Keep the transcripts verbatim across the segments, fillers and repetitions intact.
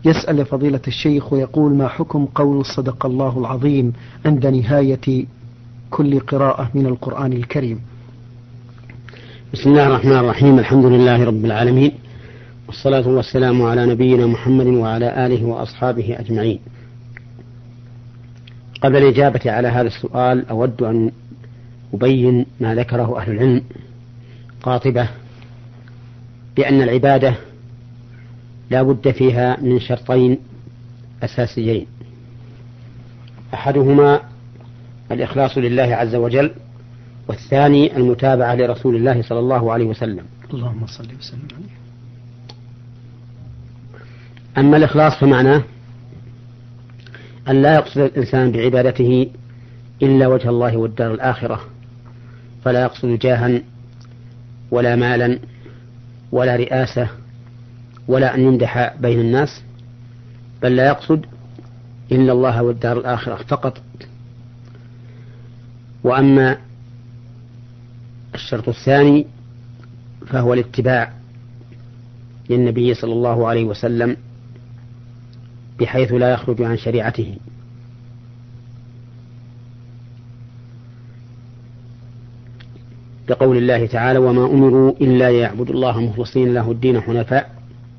يسأل فضيلة الشيخ ويقول: ما حكم قول صدق الله العظيم عند نهاية كل قراءة من القرآن الكريم؟ بسم الله الرحمن الرحيم. الحمد لله رب العالمين، والصلاة والسلام على نبينا محمد وعلى آله وأصحابه أجمعين. قبل الإجابة على هذا السؤال أود أن أبين ما ذكره أهل العلم قاطبة، بأن العبادة لا بد فيها من شرطين أساسيين: أحدهما الإخلاص لله عز وجل، والثاني المتابعة لرسول الله صلى الله عليه وسلم. اللهم صل وسلم عليه. أما الإخلاص فمعناه أن لا يقصد الإنسان بعبادته إلا وجه الله والدار الآخرة، فلا يقصد جاها ولا مالا ولا رئاسة ولا أن يمدح بين الناس، بل لا يقصد إلا الله والدار الآخرة فقط. وأما الشرط الثاني فهو الاتباع للنبي صلى الله عليه وسلم بحيث لا يخرج عن شريعته، بقول الله تعالى: وما أمروا إلا ليعبدوا الله مخلصين له الدين حنفاء،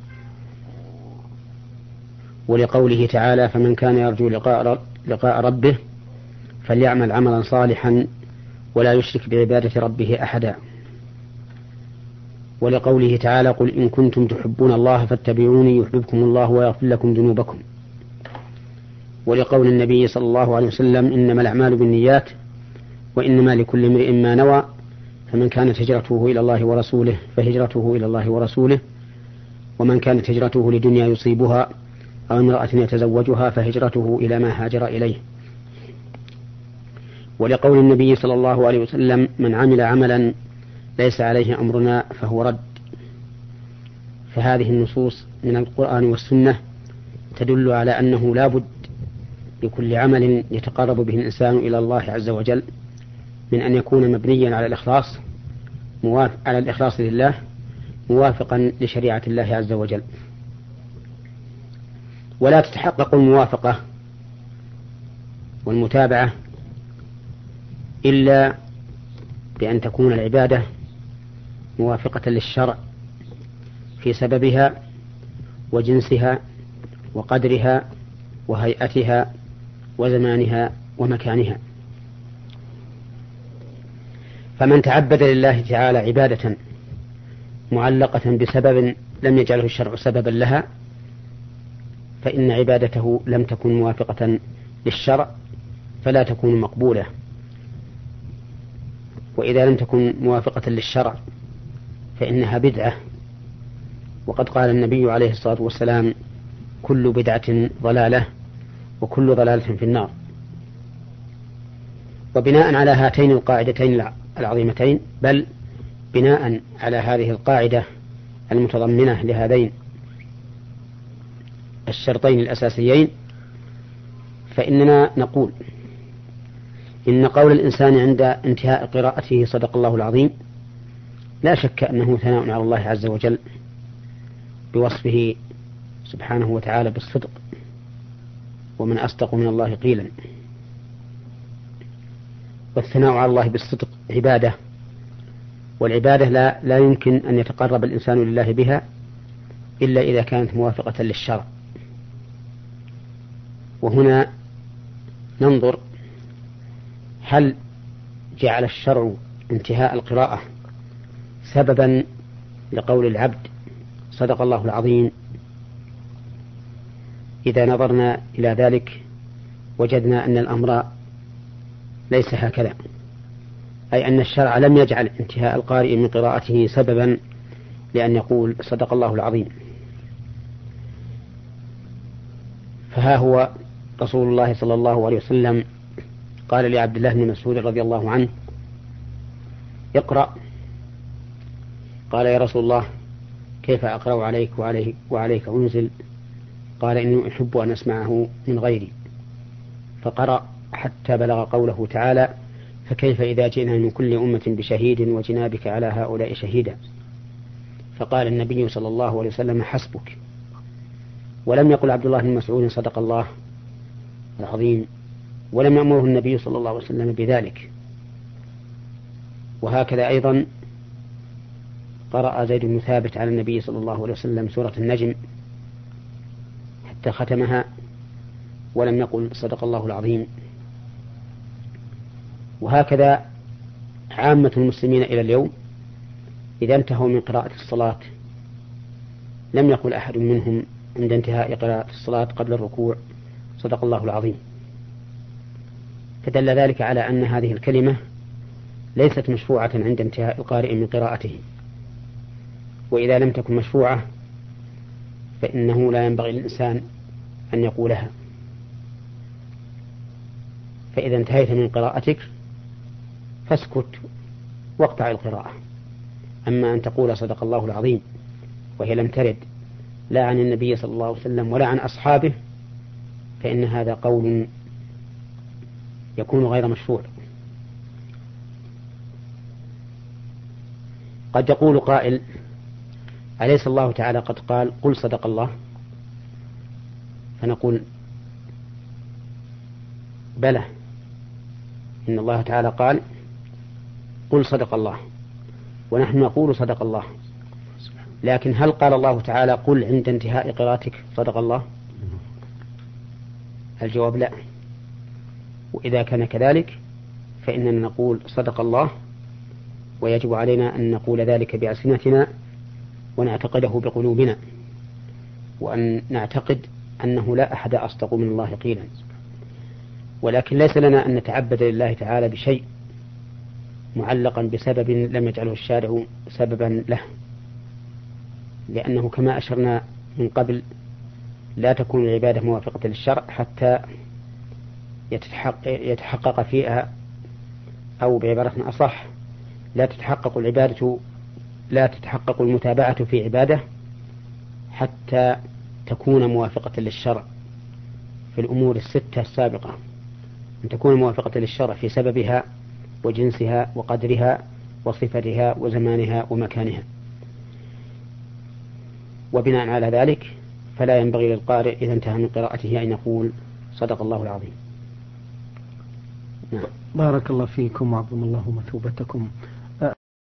ولقوله تعالى: فمن كان يرجو لقاء, لقاء ربه فليعمل عملا صالحا ولا يشرك بعبادة ربه أحدا، ولقوله تعالى: قل إن كنتم تحبون الله فاتبعوني يحببكم الله ويغفر لكم ذنوبكم، ولقول النبي صلى الله عليه وسلم: إنما الأعمال بالنيات وإنما لكل امرئ ما نوى، فمن كانت هجرته إلى الله ورسوله فهجرته إلى الله ورسوله، ومن كانت هجرته لدنيا يصيبها أو امرأة يتزوجها فهجرته إلى ما هاجر إليه. ولقول النبي صلى الله عليه وسلم: من عمل عملا ليس عليه أمرنا فهو رد. فهذه النصوص من القرآن والسنة تدل على أنه لا بد لكل عمل يتقرب به الإنسان إلى الله عز وجل من أن يكون مبنيا على الإخلاص موافق على الإخلاص لله موافقا لشريعة الله عز وجل. ولا تتحقق الموافقة والمتابعة إلا بأن تكون العبادة موافقة للشرع في سببها وجنسها وقدرها وهيئتها وزمانها ومكانها. فمن تعبد لله تعالى عبادة معلقة بسبب لم يجعله الشرع سببا لها فإن عبادته لم تكن موافقة للشرع فلا تكون مقبولة. وإذا لم تكن موافقة للشرع فإنها بدعة، وقد قال النبي عليه الصلاة والسلام: كل بدعة ضلالة وكل ضلالة في النار. وبناء على هاتين القاعدتين العظيمتين، بل بناء على هذه القاعدة المتضمنة لهذين الشرطين الأساسيين، فإننا نقول إن قول الإنسان عند انتهاء قراءته صدق الله العظيم لا شك أنه ثناء على الله عز وجل بوصفه سبحانه وتعالى بالصدق، ومن أصدق من الله قيلا. والثناء على الله بالصدق عبادة، والعبادة لا, لا يمكن أن يتقرب الإنسان لله بها إلا إذا كانت موافقة للشرع. وهنا ننظر هل جعل الشرع انتهاء القراءة سببا لقول العبد صدق الله العظيم. إذا نظرنا إلى ذلك وجدنا أن الأمر ليس هكذا، أي أن الشرع لم يجعل انتهاء القارئ من قراءته سببا لأن يقول صدق الله العظيم. فها هو رسول الله صلى الله عليه وسلم قال لعبد الله بن مسعود رضي الله عنه: اقرأ. قال: يا رسول الله كيف أقرأ عليك وعليك, وعليك أنزل؟ قال: إني أحب أن أسمعه من غيري. فقرأ حتى بلغ قوله تعالى: فكيف إذا جئنا من كل أمة بشهيد وجئنا بك على هؤلاء شهيدا. فقال النبي صلى الله عليه وسلم: حسبك. ولم يقل عبد الله بن مسعود صدق الله العظيم، ولم يأمره النبي صلى الله عليه وسلم بذلك. وهكذا أيضا قرأ زيد بن ثابت على النبي صلى الله عليه وسلم سورة النجم حتى ختمها ولم يقل صدق الله العظيم. وهكذا عامة المسلمين إلى اليوم إذا انتهوا من قراءة الصلاة لم يقل أحد منهم عند انتهاء قراءة الصلاة قبل الركوع صدق الله العظيم، فدل ذلك على أن هذه الكلمة ليست مشروعة عند انتهاء القارئ من قراءته، وإذا لم تكن مشروعة فإنه لا ينبغي للإنسان أن يقولها. فإذا انتهيت من قراءتك فاسكت واقطع القراءة. أما أن تقول صدق الله العظيم وهي لم ترد لا عن النبي صلى الله عليه وسلم ولا عن أصحابه فإن هذا قول يكون غير مشروع. قد يقول قائل: أليس الله تعالى قد قال قل صدق الله؟ فنقول: بلى، إن الله تعالى قال قل صدق الله، ونحن نقول صدق الله، لكن هل قال الله تعالى قل عند انتهاء قراءتك صدق الله؟ الجواب لا. وإذا كان كذلك فإننا نقول صدق الله، ويجب علينا أن نقول ذلك بألسنتنا ونعتقده بقلوبنا، وأن نعتقد أنه لا أحد أصدق من الله قيلا. ولكن ليس لنا أن نتعبد لله تعالى بشيء معلقا بسبب لم يجعله الشارع سببا له، لأنه كما أشرنا من قبل لا تكون العبادة موافقة للشرع حتى يتحقق فيها، أو بعبارة أصح لا تتحقق العبادة لا تتحقق المتابعة في عبادة حتى تكون موافقة للشرع في الأمور الستة السابقة، أن تكون موافقة للشرع في سببها وجنسها وقدرها وصفتها وزمانها ومكانها. وبناء على ذلك فلا ينبغي للقارئ إذا انتهى من قراءته أن يقول صدق الله العظيم. نعم. بارك الله فيكم وعظم الله مثوبتكم.